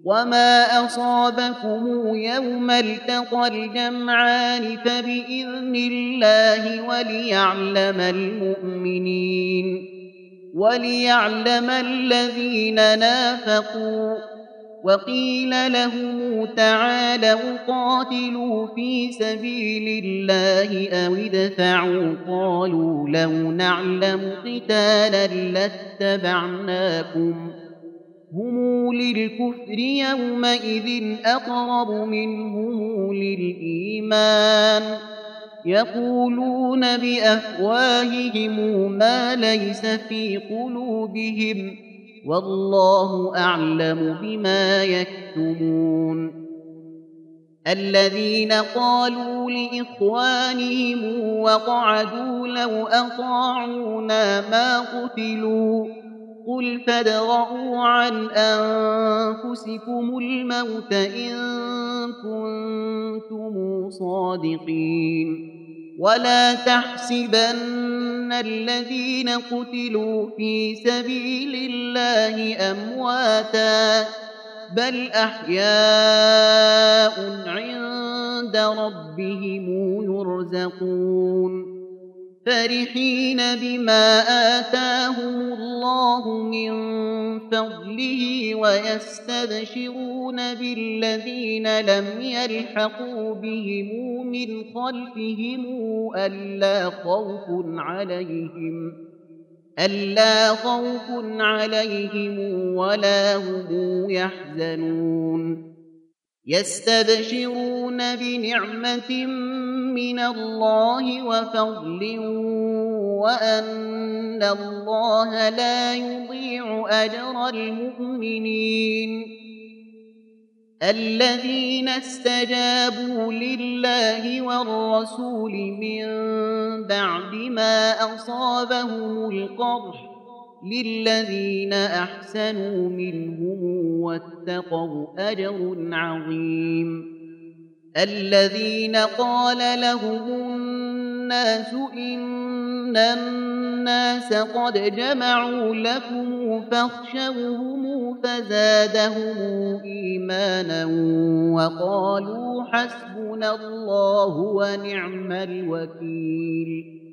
وما أصابكم يوم التقى الجمعان فبإذن الله وليعلم الذين نافقوا. وقيل لهم تعالوا قاتلوا في سبيل الله أو ادفعوا قالوا لو نعلم قتالا لاتبعناكم هم للكفر يومئذ أقرب منهم للإيمان يقولون بأفواههم ما ليس في قلوبهم والله أعلم بما يكتمون. الذين قالوا لإخوانهم وقعدوا لو أطاعونا ما قتلوا قل فادرءوا عن أنفسكم الموت إن كنتم صادقين ولا تحسبن الذين قتلوا في سبيل الله أمواتا بل أحياء عند ربهم يرزقون فرحين بما آتاهم الله من فضله ويستبشرون بالذين لم يلحقوا بهم من خلفهم ألا خوف عليهم ولا هم يحزنون يستبشرون بنعمة من الله وفضل وأن الله لا يضيع أجر المؤمنين. الذين استجابوا لله والرسول من بعد ما أصابهم القرح للذين أحسنوا منهم واتقوا أجر عظيم. الذين قال لهم الناس إن الناس قد جمعوا لكم فاخشوهم فزادهم إيمانا وقالوا حسبنا الله ونعم الوكيل.